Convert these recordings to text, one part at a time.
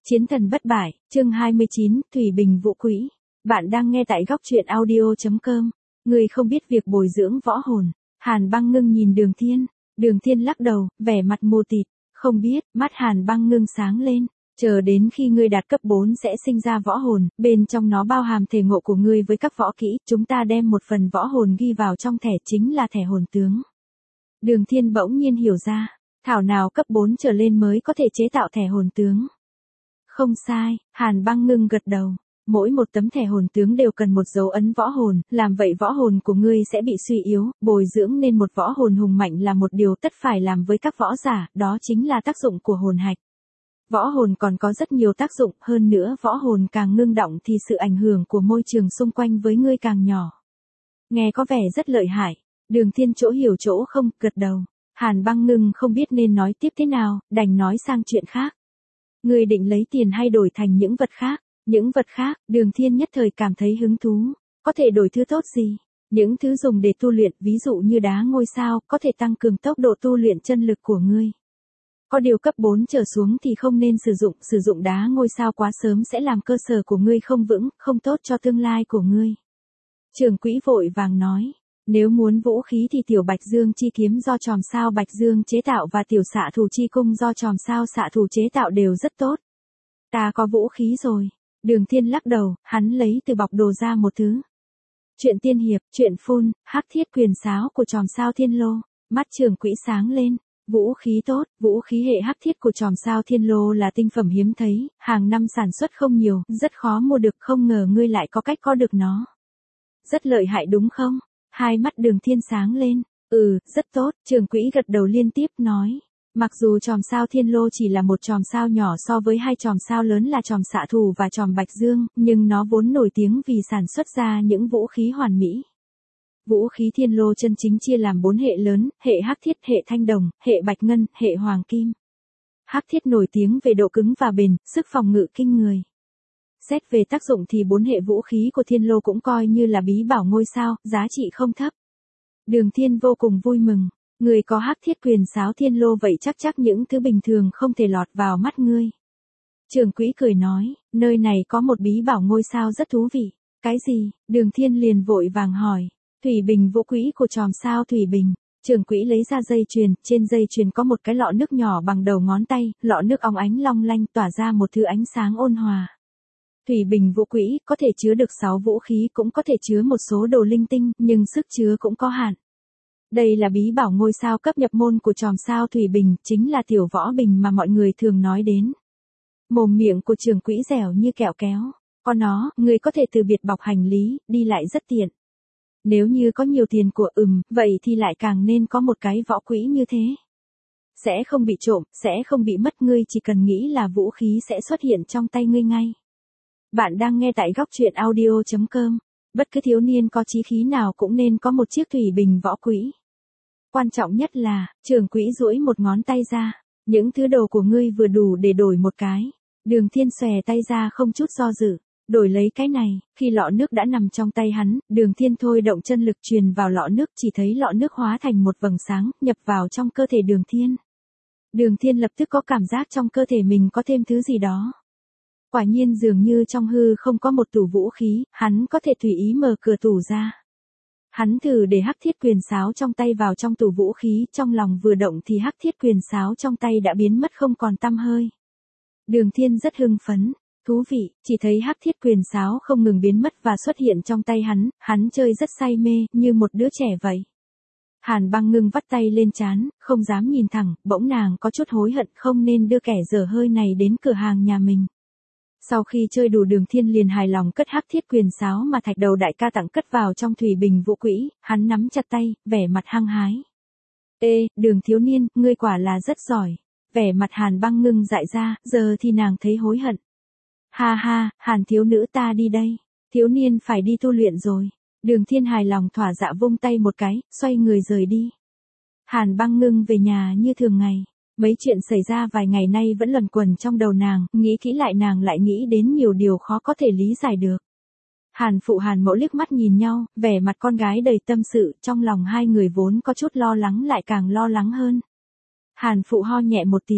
Chiến thần bất bại, chương 29, Thủy Bình Vũ Quỹ. Bạn đang nghe tại góc truyện audio.com. Người không biết việc bồi dưỡng võ hồn. Hàn Băng Ngưng nhìn Đường Thiên. Đường Thiên lắc đầu, vẻ mặt mù tịt. Không biết, mắt Hàn Băng Ngưng sáng lên. Chờ đến khi ngươi đạt cấp 4 sẽ sinh ra võ hồn, bên trong nó bao hàm thể ngộ của ngươi với các võ kỹ, chúng ta đem một phần võ hồn ghi vào trong thẻ chính là thẻ hồn tướng. Đường Thiên bỗng nhiên hiểu ra, thảo nào cấp 4 trở lên mới có thể chế tạo thẻ hồn tướng. Không sai, Hàn Băng Ngưng gật đầu. Mỗi một tấm thẻ hồn tướng đều cần một dấu ấn võ hồn, làm vậy võ hồn của ngươi sẽ bị suy yếu, bồi dưỡng nên một võ hồn hùng mạnh là một điều tất phải làm với các võ giả, đó chính là tác dụng của hồn hạch. Võ hồn còn có rất nhiều tác dụng, hơn nữa võ hồn càng ngưng động thì sự ảnh hưởng của môi trường xung quanh với ngươi càng nhỏ. Nghe có vẻ rất lợi hại, Đường Thiên chỗ hiểu chỗ không, gật đầu. Hàn Băng Ngưng không biết nên nói tiếp thế nào, đành nói sang chuyện khác. Ngươi định lấy tiền hay đổi thành những vật khác? Những vật khác, Đường Thiên nhất thời cảm thấy hứng thú. Có thể đổi thứ tốt gì? Những thứ dùng để tu luyện, ví dụ như đá ngôi sao, có thể tăng cường tốc độ tu luyện chân lực của ngươi. Có điều cấp 4 trở xuống thì không nên sử dụng đá ngôi sao quá sớm sẽ làm cơ sở của ngươi không vững, không tốt cho tương lai của ngươi. Trưởng quỹ vội vàng nói, nếu muốn vũ khí thì tiểu Bạch Dương chi kiếm do chòm sao Bạch Dương chế tạo và tiểu xạ thủ chi cung do chòm sao xạ thủ chế tạo đều rất tốt. Ta có vũ khí rồi. Đường Thiên lắc đầu, hắn lấy từ bọc đồ ra một thứ. Truyện tiên hiệp, truyện phun, hắc thiết quyền sáo của chòm sao Thiên Lô. Mắt trưởng quỹ sáng lên. Vũ khí tốt, vũ khí hệ hắc thiết của chòm sao Thiên Lô là tinh phẩm hiếm thấy, hàng năm sản xuất không nhiều, rất khó mua được, không ngờ ngươi lại có cách có được nó. Rất lợi hại đúng không? Hai mắt Đường Thiên sáng lên. Rất tốt, trưởng quỹ gật đầu liên tiếp nói. Mặc dù chòm sao Thiên Lô chỉ là một chòm sao nhỏ so với hai chòm sao lớn là chòm xạ thủ và chòm Bạch Dương, nhưng nó vốn nổi tiếng vì sản xuất ra những vũ khí hoàn mỹ. Vũ khí Thiên Lô chân chính chia làm 4 hệ lớn, hệ hắc thiết, hệ thanh đồng, hệ bạch ngân, hệ hoàng kim. Hắc thiết nổi tiếng về độ cứng và bền, sức phòng ngự kinh người. Xét về tác dụng thì 4 hệ vũ khí của Thiên Lô cũng coi như là bí bảo ngôi sao, giá trị không thấp. Đường Thiên vô cùng vui mừng. Người có hắc thiết quyền sáo Thiên Lô vậy chắc những thứ bình thường không thể lọt vào mắt ngươi. Trưởng quỹ cười nói, nơi này có một bí bảo ngôi sao rất thú vị. Cái gì? Đường Thiên liền vội vàng hỏi. Thủy Bình Vũ Quỹ của chòm sao Thủy Bình. Trưởng quỹ lấy ra dây chuyền, trên dây chuyền có một cái lọ nước nhỏ bằng đầu ngón tay, lọ nước óng ánh long lanh tỏa ra một thứ ánh sáng ôn hòa. Thủy Bình Vũ Quỹ có thể chứa được 6 vũ khí, cũng có thể chứa một số đồ linh tinh, nhưng sức chứa cũng có hạn. Đây là bí bảo ngôi sao cấp nhập môn của chòm sao Thủy Bình, chính là tiểu võ bình mà mọi người thường nói đến. Mồm miệng của trưởng quỹ dẻo như kẹo kéo. Có nó, người có thể từ biệt bọc hành lý, đi lại rất tiện. Nếu như có nhiều tiền của vậy thì lại càng nên có một cái võ quỹ như thế. Sẽ không bị trộm, sẽ không bị mất, ngươi chỉ cần nghĩ là vũ khí sẽ xuất hiện trong tay ngươi ngay. Bạn đang nghe tại góc truyện audio.com. Bất cứ thiếu niên có chí khí nào cũng nên có một chiếc Thủy Bình võ quỹ. Quan trọng nhất là, trưởng quỹ duỗi một ngón tay ra. Những thứ đồ của ngươi vừa đủ để đổi một cái. Đường Thiên xòe tay ra không chút do dự. Đổi lấy cái này, khi lọ nước đã nằm trong tay hắn, Đường Thiên thôi động chân lực truyền vào lọ nước, chỉ thấy lọ nước hóa thành một vầng sáng, nhập vào trong cơ thể Đường Thiên. Đường Thiên lập tức có cảm giác trong cơ thể mình có thêm thứ gì đó. Quả nhiên dường như trong hư không có một tủ vũ khí, hắn có thể tùy ý mở cửa tủ ra. Hắn thử để hắc thiết quyền sáo trong tay vào trong tủ vũ khí, trong lòng vừa động thì hắc thiết quyền sáo trong tay đã biến mất không còn tăm hơi. Đường Thiên rất hưng phấn, thú vị, chỉ thấy hắc thiết quyền sáo không ngừng biến mất và xuất hiện trong tay hắn chơi rất say mê, như một đứa trẻ vậy. Hàn Băng Ngưng vắt tay lên trán, không dám nhìn thẳng, bỗng nàng có chút hối hận không nên đưa kẻ dở hơi này đến cửa hàng nhà mình. Sau khi chơi đủ, Đường Thiên liền hài lòng cất hắc thiết quyền sáo mà Thạch Đầu đại ca tặng cất vào trong Thủy Bình Vũ Quỹ, hắn nắm chặt tay, vẻ mặt hăng hái. Ê, Đường thiếu niên, ngươi quả là rất giỏi. Vẻ mặt Hàn Băng Ngưng dại ra, giờ thì nàng thấy hối hận. Ha ha, Hàn thiếu nữ ta đi đây. Thiếu niên phải đi tu luyện rồi. Đường Thiên hài lòng thỏa dạ vung tay một cái, xoay người rời đi. Hàn Băng Ngưng về nhà như thường ngày. Mấy chuyện xảy ra vài ngày nay vẫn luẩn quẩn trong đầu nàng, nghĩ kỹ lại nàng lại nghĩ đến nhiều điều khó có thể lý giải được. Hàn phụ Hàn mẫu liếc mắt nhìn nhau, vẻ mặt con gái đầy tâm sự, trong lòng hai người vốn có chút lo lắng lại càng lo lắng hơn. Hàn phụ ho nhẹ một tiếng,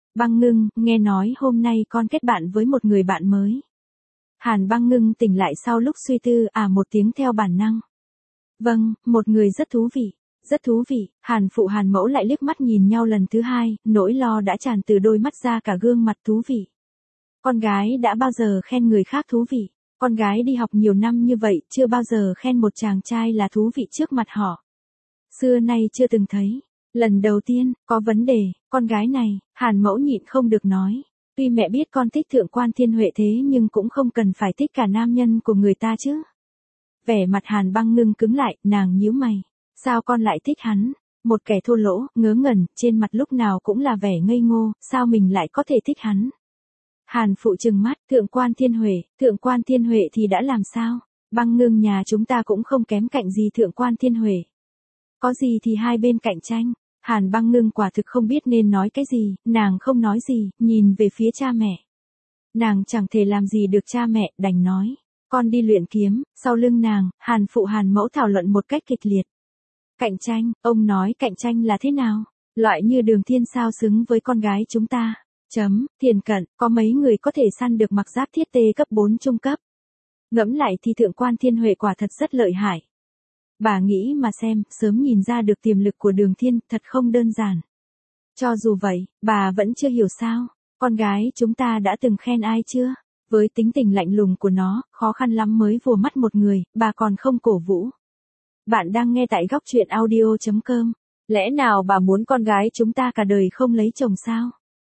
Băng Ngưng, nghe nói hôm nay con kết bạn với một người bạn mới. Hàn Băng Ngưng tỉnh lại sau lúc suy tư một tiếng theo bản năng. Vâng, một người rất thú vị. Rất thú vị, Hàn Phụ Hàn Mẫu lại liếc mắt nhìn nhau lần thứ hai, nỗi lo đã tràn từ đôi mắt ra cả gương mặt thú vị. Con gái đã bao giờ khen người khác thú vị? Con gái đi học nhiều năm như vậy, chưa bao giờ khen một chàng trai là thú vị trước mặt họ. Xưa nay chưa từng thấy. Lần đầu tiên, có vấn đề, con gái này, Hàn Mẫu nhịn không được nói. Tuy mẹ biết con thích Thượng Quan Thiên Huệ thế nhưng cũng không cần phải thích cả nam nhân của người ta chứ. Vẻ mặt Hàn Băng Ngưng cứng lại, nàng nhíu mày. Sao con lại thích hắn? Một kẻ thô lỗ, ngớ ngẩn, trên mặt lúc nào cũng là vẻ ngây ngô, sao mình lại có thể thích hắn? Hàn Phụ trừng mắt, Thượng Quan Thiên Huệ thì đã làm sao? Băng Ngưng nhà chúng ta cũng không kém cạnh gì Thượng Quan Thiên Huệ. Có gì thì hai bên cạnh tranh. Hàn Băng Ngưng quả thực không biết nên nói cái gì, nàng không nói gì, nhìn về phía cha mẹ. Nàng chẳng thể làm gì được cha mẹ, đành nói. Con đi luyện kiếm, sau lưng nàng, Hàn Phụ Hàn Mẫu thảo luận một cách kịch liệt. Cạnh tranh, ông nói cạnh tranh là thế nào? Loại như Đường Thiên sao xứng với con gái chúng ta? Thiền Cận, có mấy người có thể săn được mặc giáp thiết tê cấp 4 trung cấp. Ngẫm lại thì Thượng Quan Thiên Huệ quả thật rất lợi hại. Bà nghĩ mà xem, sớm nhìn ra được tiềm lực của Đường Thiên, thật không đơn giản. Cho dù vậy, bà vẫn chưa hiểu sao, con gái chúng ta đã từng khen ai chưa? Với tính tình lạnh lùng của nó, khó khăn lắm mới vùa mắt một người, bà còn không cổ vũ. Bạn đang nghe tại góc truyện audio.com. Lẽ nào bà muốn con gái chúng ta cả đời không lấy chồng sao?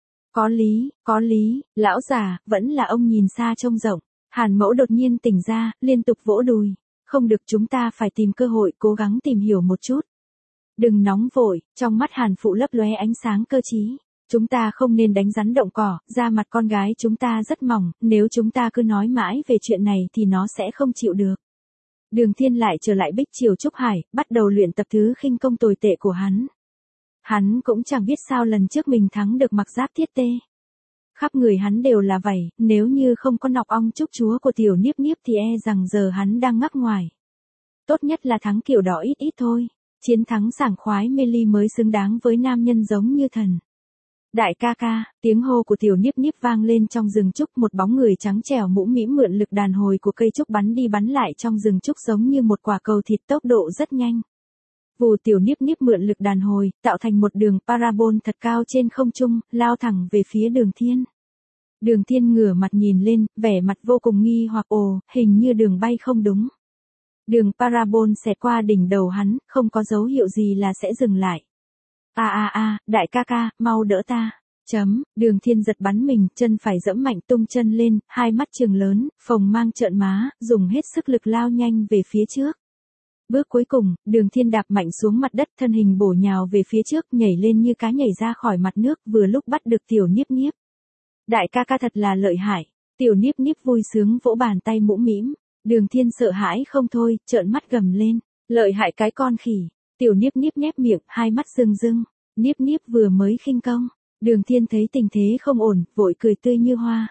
Có lý, lão già, vẫn là ông nhìn xa trông rộng. Hàn Mẫu đột nhiên tỉnh ra, liên tục vỗ đùi. Không được, chúng ta phải tìm cơ hội, cố gắng tìm hiểu một chút. Đừng nóng vội, trong mắt Hàn Phụ lấp lóe ánh sáng cơ trí. Chúng ta không nên đánh rắn động cỏ, da mặt con gái chúng ta rất mỏng, nếu chúng ta cứ nói mãi về chuyện này thì nó sẽ không chịu được. Đường Thiên lại trở lại Bích Triều Trúc Hải, bắt đầu luyện tập thứ khinh công tồi tệ của hắn. Hắn cũng chẳng biết sao lần trước mình thắng được mặc giáp thiết tê. Khắp người hắn đều là vảy, nếu như không có nọc ong trúc chúa của tiểu Niếp Niếp thì rằng giờ hắn đang ngắc ngoài. Tốt nhất là thắng kiểu đỏ ít ít thôi, chiến thắng sảng khoái mê ly mới xứng đáng với nam nhân giống như thần. Đại ca ca, tiếng hô của tiểu Niếp Niếp vang lên trong rừng trúc, một bóng người trắng trẻo mũm mĩm mượn lực đàn hồi của cây trúc bắn đi bắn lại trong rừng trúc giống như một quả cầu thịt, tốc độ rất nhanh. Vù, tiểu Niếp Niếp mượn lực đàn hồi, tạo thành một đường parabol thật cao trên không trung, lao thẳng về phía Đường Thiên. Đường Thiên ngửa mặt nhìn lên, vẻ mặt vô cùng nghi hoặc, hình như đường bay không đúng. Đường parabol xẹt qua đỉnh đầu hắn, không có dấu hiệu gì là sẽ dừng lại. Đại ca ca, mau đỡ ta. Đường Thiên giật bắn mình, chân phải giẫm mạnh tung chân lên, hai mắt trừng lớn, phồng mang trợn má, dùng hết sức lực lao nhanh về phía trước. Bước cuối cùng, Đường Thiên đạp mạnh xuống mặt đất, thân hình bổ nhào về phía trước, nhảy lên như cá nhảy ra khỏi mặt nước, vừa lúc bắt được tiểu Niếp Niếp. Đại ca ca thật là lợi hại. Tiểu Niếp Niếp vui sướng vỗ bàn tay mũm mĩm. Đường Thiên sợ hãi không thôi, trợn mắt gầm lên. Lợi hại cái con khỉ. Tiểu Niếp Niếp nhếch miệng, hai mắt rưng rưng. Niếp Niếp vừa mới khinh công. Đường Thiên thấy tình thế không ổn, vội cười tươi như hoa.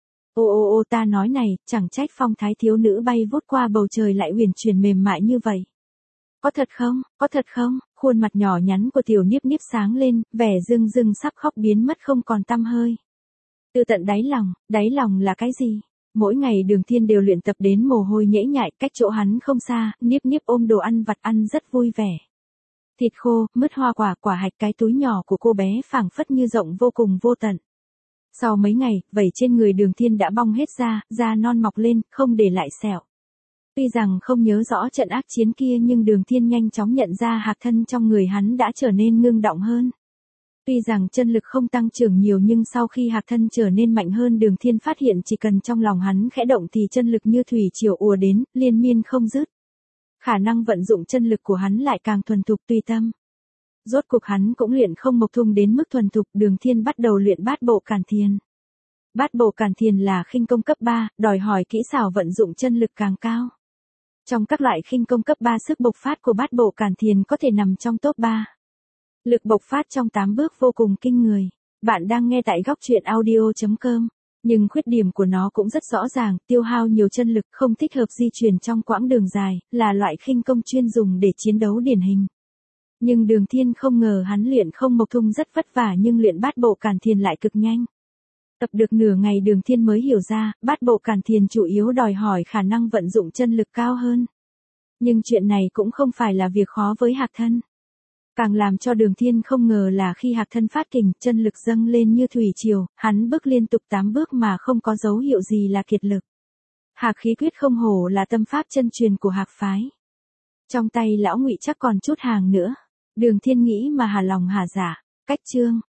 Ta nói này, chẳng trách phong thái thiếu nữ bay vút qua bầu trời lại uyển chuyển mềm mại như vậy. Có thật không? Khuôn mặt nhỏ nhắn của tiểu Niếp Niếp sáng lên, vẻ rưng rưng sắp khóc biến mất không còn tăm hơi. Từ tận đáy lòng là cái gì? Mỗi ngày Đường Thiên đều luyện tập đến mồ hôi nhễ nhại, cách chỗ hắn không xa, Niếp Niếp ôm đồ ăn vặt ăn rất vui vẻ. Thịt khô, mứt hoa quả, quả hạch, cái túi nhỏ của cô bé phảng phất như rộng vô cùng vô tận. Sau mấy ngày, vảy trên người Đường Thiên đã bong hết ra, da non mọc lên, không để lại sẹo. Tuy rằng không nhớ rõ trận ác chiến kia nhưng Đường Thiên nhanh chóng nhận ra hạc thân trong người hắn đã trở nên ngưng đọng hơn. Tuy rằng chân lực không tăng trưởng nhiều nhưng sau khi hạc thân trở nên mạnh hơn, Đường Thiên phát hiện chỉ cần trong lòng hắn khẽ động thì chân lực như thủy triều ùa đến, liên miên không dứt. Khả năng vận dụng chân lực của hắn lại càng thuần thục tùy tâm. Rốt cuộc hắn cũng luyện không mộc thung đến mức thuần thục, Đường Thiên bắt đầu luyện bát bộ càn thiền. Bát bộ càn thiền là khinh công cấp 3, đòi hỏi kỹ xảo vận dụng chân lực càng cao. Trong các loại khinh công cấp 3, sức bộc phát của bát bộ càn thiền có thể nằm trong top 3. Lực bộc phát trong 8 bước vô cùng kinh người. Bạn đang nghe tại góc truyện audio.com. Nhưng khuyết điểm của nó cũng rất rõ ràng, tiêu hao nhiều chân lực, không thích hợp di chuyển trong quãng đường dài, là loại khinh công chuyên dùng để chiến đấu điển hình. Nhưng Đường Thiên không ngờ hắn luyện không mộc thung rất vất vả nhưng luyện bát bộ càn thiền lại cực nhanh. Tập được nửa ngày Đường Thiên mới hiểu ra, bát bộ càn thiền chủ yếu đòi hỏi khả năng vận dụng chân lực cao hơn. Nhưng chuyện này cũng không phải là việc khó với Hạc Thân. Càng làm cho Đường Thiên không ngờ là khi Hạc Thân phát kình, chân lực dâng lên như thủy triều, hắn bước liên tục 8 bước mà không có dấu hiệu gì là kiệt lực. Hạc khí quyết không hổ là tâm pháp chân truyền của Hạc phái. Trong tay lão Ngụy chắc còn chút hàng nữa. Đường Thiên nghĩ mà hà lòng hà dạ. Cách chương